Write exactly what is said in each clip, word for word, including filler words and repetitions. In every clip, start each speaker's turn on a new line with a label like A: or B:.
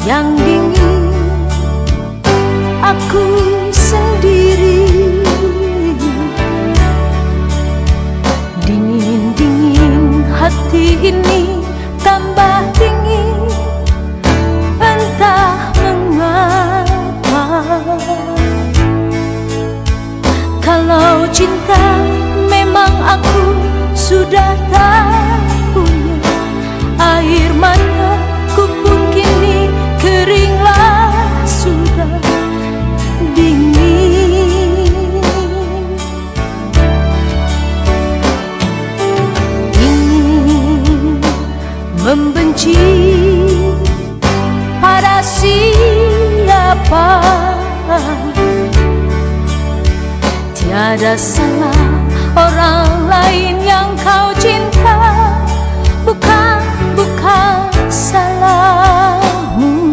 A: yang dingin, aku sendiri. Dingin-dingin hati ini tambah dingin, entah mengapa. Kalau cinta memang aku sudah tak punya, air mataku pun kini keringlah sudah dingin. Ingin membenci pada siapa, tiada salah orang lain yang kau cinta, bukan, bukan salahmu.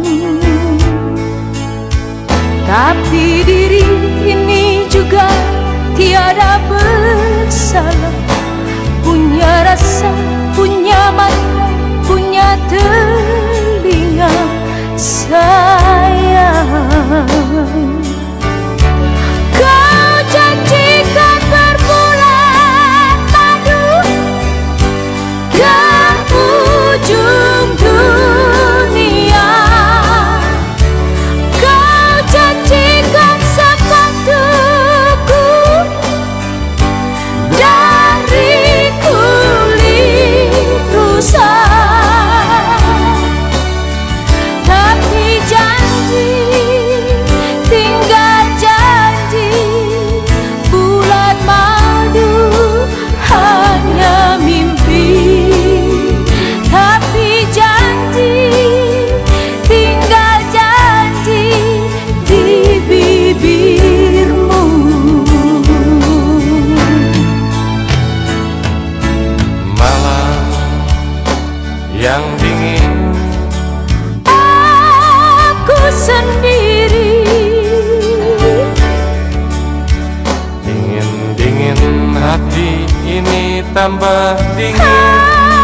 A: Tapi diri ini juga tiada bersalah, punya rasa, punya mata, punya telinga sayang. Kau janjikan berbulan madu ke ujung dunia, kau janjikan sepatuku dari kulit rusa. Tapi janji tinggal janji, bulan madu hanya mimpi. Tapi janji tinggal janji di bibirmu.
B: Malam yang dingin,
A: aku sendiri.
B: dingin-dingin hati ini tambah dingin.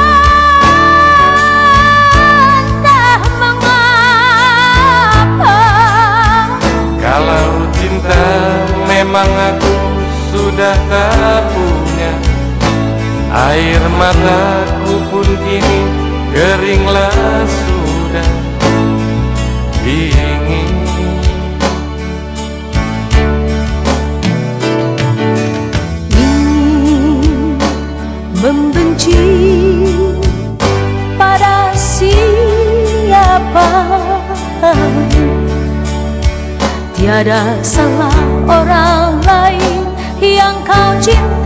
A: Entah mengapa.
B: Kalau cinta memang aku sudah tak punya, air mataku pun kini keringlah sudah dingin.
A: Ingin membenci pada siapa, tiada salah orang lain yang kau cinta,